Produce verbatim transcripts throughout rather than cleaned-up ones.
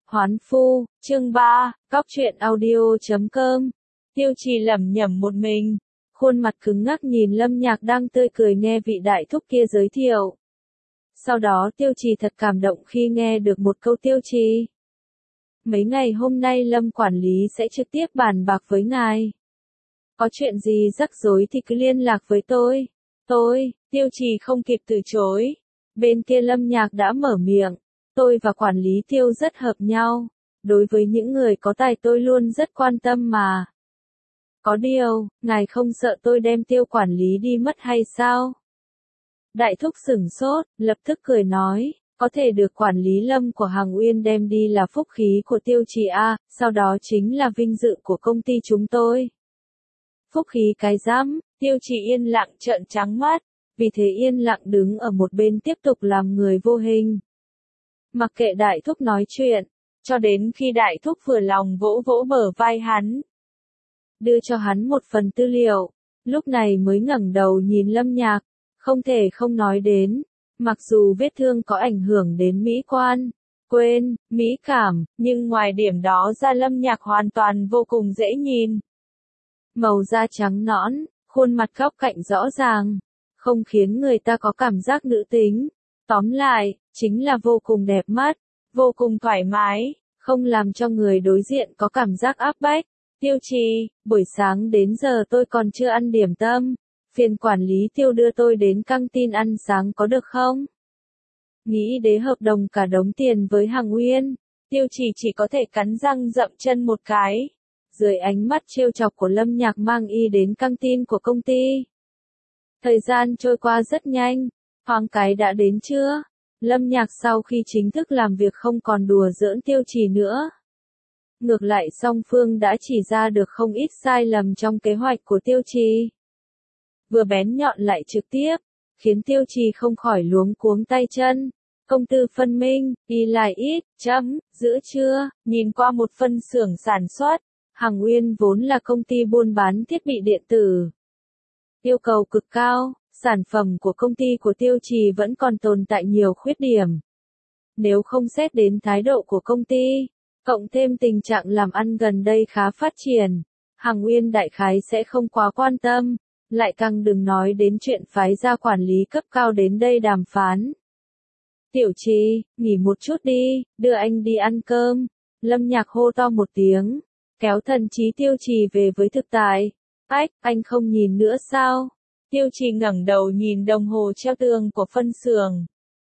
Hoán phu, chương ba, cóc truyện audio chấm com. Tiêu Trì lẩm nhẩm một mình, khuôn mặt cứng ngắc nhìn Lâm Nhạc đang tươi cười nghe vị đại thúc kia giới thiệu. Sau đó Tiêu Trì thật cảm động khi nghe được một câu Tiêu Trì. Mấy ngày hôm nay Lâm quản lý sẽ trực tiếp bàn bạc với ngài. Có chuyện gì rắc rối thì cứ liên lạc với tôi. Tôi, Tiêu Trì không kịp từ chối. Bên kia Lâm Nhạc đã mở miệng. Tôi và quản lý Tiêu rất hợp nhau. Đối với những người có tài tôi luôn rất quan tâm mà. Có điều, ngài không sợ tôi đem Tiêu quản lý đi mất hay sao? Đại thúc sửng sốt, lập tức cười nói, có thể được quản lý Lâm của Hằng Uyên đem đi là phúc khí của Tiêu Trì A, sau đó chính là vinh dự của công ty chúng tôi. Phúc khí cái rắm, Tiêu Trì yên lặng trợn trắng mắt, vì thế yên lặng đứng ở một bên tiếp tục làm người vô hình. Mặc kệ đại thúc nói chuyện, cho đến khi đại thúc vừa lòng vỗ vỗ bờ vai hắn. Đưa cho hắn một phần tư liệu, lúc này mới ngẩng đầu nhìn Lâm Nhạc, không thể không nói đến, mặc dù vết thương có ảnh hưởng đến mỹ quan, quên, mỹ cảm, nhưng ngoài điểm đó ra Lâm Nhạc hoàn toàn vô cùng dễ nhìn. Màu da trắng nõn, khuôn mặt góc cạnh rõ ràng, không khiến người ta có cảm giác nữ tính. Tóm lại, chính là vô cùng đẹp mắt, vô cùng thoải mái, không làm cho người đối diện có cảm giác áp bách. Tiêu Trì, buổi sáng đến giờ tôi còn chưa ăn điểm tâm, phiền quản lý Tiêu đưa tôi đến căng tin ăn sáng có được không? Nghĩ đến hợp đồng cả đống tiền với Hằng Uyên, Tiêu Trì chỉ có thể cắn răng dậm chân một cái. Dưới ánh mắt trêu chọc của Lâm Nhạc mang y đến căng tin của công ty. Thời gian trôi qua rất nhanh, thoáng cái đã đến trưa. Lâm Nhạc sau khi chính thức làm việc không còn đùa giỡn Tiêu Trì nữa. Ngược lại song phương đã chỉ ra được không ít sai lầm trong kế hoạch của Tiêu Trì. Vừa bén nhọn lại trực tiếp, khiến Tiêu Trì không khỏi luống cuống tay chân. Công tư phân minh, y lại ít, chấm, giữa trưa, nhìn qua một phân xưởng sản xuất. Hằng Uyên vốn là công ty buôn bán thiết bị điện tử. Yêu cầu cực cao, sản phẩm của công ty của Tiêu Trì vẫn còn tồn tại nhiều khuyết điểm. Nếu không xét đến thái độ của công ty, cộng thêm tình trạng làm ăn gần đây khá phát triển, Hằng Uyên đại khái sẽ không quá quan tâm, lại càng đừng nói đến chuyện phái ra quản lý cấp cao đến đây đàm phán. Tiểu Trì, nghỉ một chút đi, đưa anh đi ăn cơm. Lâm Nhạc hô to một tiếng, kéo thần trí Tiêu Trì về với thực tại. Ách, anh không nhìn nữa sao? Tiêu Trì ngẩng đầu nhìn đồng hồ treo tường của phân xưởng.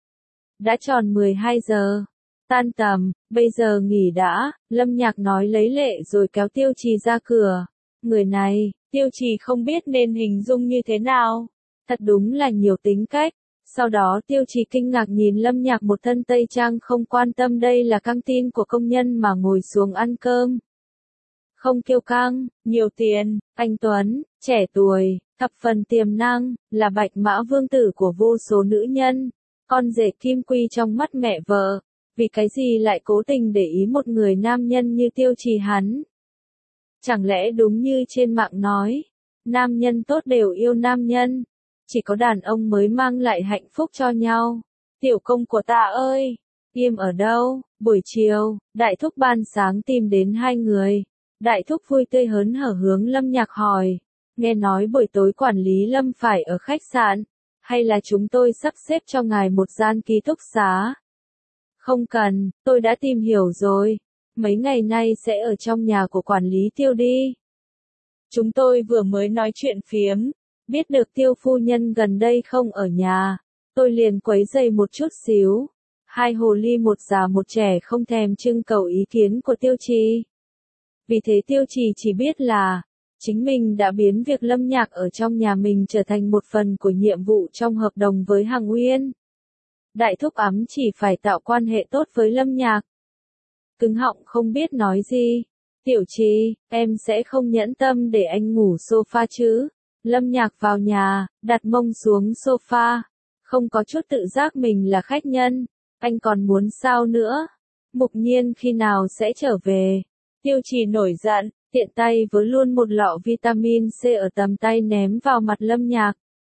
Đã tròn mười hai giờ. Tan tầm, bây giờ nghỉ đã, Lâm Nhạc nói lấy lệ rồi kéo Tiêu Trì ra cửa. Người này, Tiêu Trì không biết nên hình dung như thế nào. Thật đúng là nhiều tính cách. Sau đó Tiêu Trì kinh ngạc nhìn Lâm Nhạc một thân tây trang không quan tâm đây là căng tin của công nhân mà ngồi xuống ăn cơm. Không kiêu căng, nhiều tiền, anh Tuấn, trẻ tuổi, thập phần tiềm năng, là bạch mã vương tử của vô số nữ nhân, con rể kim quy trong mắt mẹ vợ, vì cái gì lại cố tình để ý một người nam nhân như Tiêu Trì hắn? Chẳng lẽ đúng như trên mạng nói, nam nhân tốt đều yêu nam nhân, chỉ có đàn ông mới mang lại hạnh phúc cho nhau. Tiểu công của ta ơi, im ở đâu? Buổi chiều, đại thúc ban sáng tìm đến hai người. Đại thúc vui tươi hớn hở hướng Lâm Nhạc hỏi, nghe nói buổi tối quản lý Lâm phải ở khách sạn, hay là chúng tôi sắp xếp cho ngài một gian ký túc xá? Không cần, tôi đã tìm hiểu rồi, mấy ngày nay sẽ ở trong nhà của quản lý Tiêu đi. Chúng tôi vừa mới nói chuyện phiếm, biết được Tiêu phu nhân gần đây không ở nhà, tôi liền quấy rầy một chút xíu. Hai hồ ly một già một trẻ không thèm trưng cầu ý kiến của Tiêu Trì. Vì thế Tiêu Trì chỉ biết là, chính mình đã biến việc Lâm Nhạc ở trong nhà mình trở thành một phần của nhiệm vụ trong hợp đồng với Hằng Uyên. Đại thúc ấm chỉ phải tạo quan hệ tốt với Lâm Nhạc. Cứng họng không biết nói gì. Tiểu Trì, em sẽ không nhẫn tâm để anh ngủ sofa chứ. Lâm Nhạc vào nhà, đặt mông xuống sofa. Không có chút tự giác mình là khách nhân. Anh còn muốn sao nữa? Mục Nhiên khi nào sẽ trở về? Tiêu Trì nổi giận, tiện tay với luôn một lọ vitamin C ở tầm tay ném vào mặt Lâm Nhạc.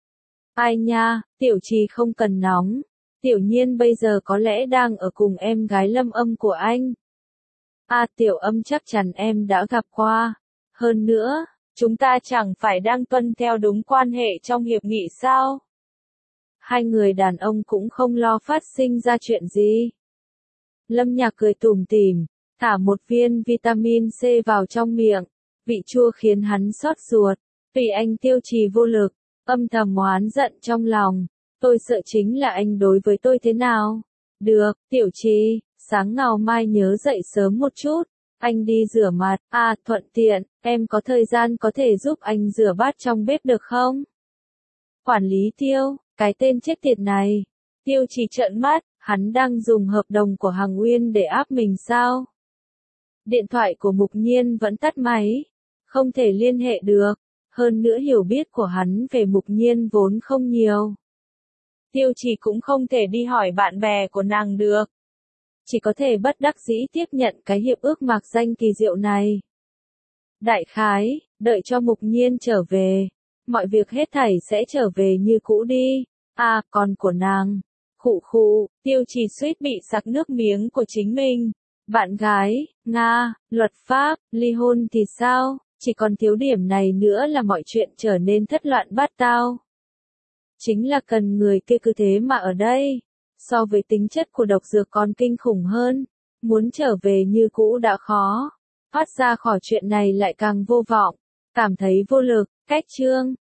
Ai nha, Tiểu Trì không cần nóng. Tiểu Nhiên bây giờ có lẽ đang ở cùng em gái Lâm Âm của anh. A Tiểu Âm chắc chắn em đã gặp qua. Hơn nữa, chúng ta chẳng phải đang tuân theo đúng quan hệ trong hiệp nghị sao? Hai người đàn ông cũng không lo phát sinh ra chuyện gì. Lâm Nhạc cười tủm tỉm, thả một viên vitamin C vào trong miệng, vị chua khiến hắn xót ruột, vì anh Tiêu Trì vô lực, âm thầm oán giận trong lòng, tôi sợ chính là anh đối với tôi thế nào. Được, Tiểu Trì, sáng ngày mai nhớ dậy sớm một chút, anh đi rửa mặt, à thuận tiện, em có thời gian có thể giúp anh rửa bát trong bếp được không? Quản lý Tiêu, cái tên chết tiệt này. Tiêu Trì trợn mắt, hắn đang dùng hợp đồng của Hằng Uyên để áp mình sao? Điện thoại của Mục Nhiên vẫn tắt máy, không thể liên hệ được, hơn nữa hiểu biết của hắn về Mục Nhiên vốn không nhiều. Tiêu Trì cũng không thể đi hỏi bạn bè của nàng được. Chỉ có thể bất đắc dĩ tiếp nhận cái hiệp ước mạc danh kỳ diệu này. Đại khái, đợi cho Mục Nhiên trở về, mọi việc hết thảy sẽ trở về như cũ đi. À, còn của nàng. Khụ khụ, Tiêu Trì suýt bị sặc nước miếng của chính mình. Bạn gái, Nga, luật pháp, ly hôn thì sao? Chỉ còn thiếu điểm này nữa là mọi chuyện trở nên thất loạn bát tao. Chính là cần người kia cứ thế mà ở đây. So với tính chất của độc dược còn kinh khủng hơn. Muốn trở về như cũ đã khó. Thoát ra khỏi chuyện này lại càng vô vọng. Cảm thấy vô lực. Cách chương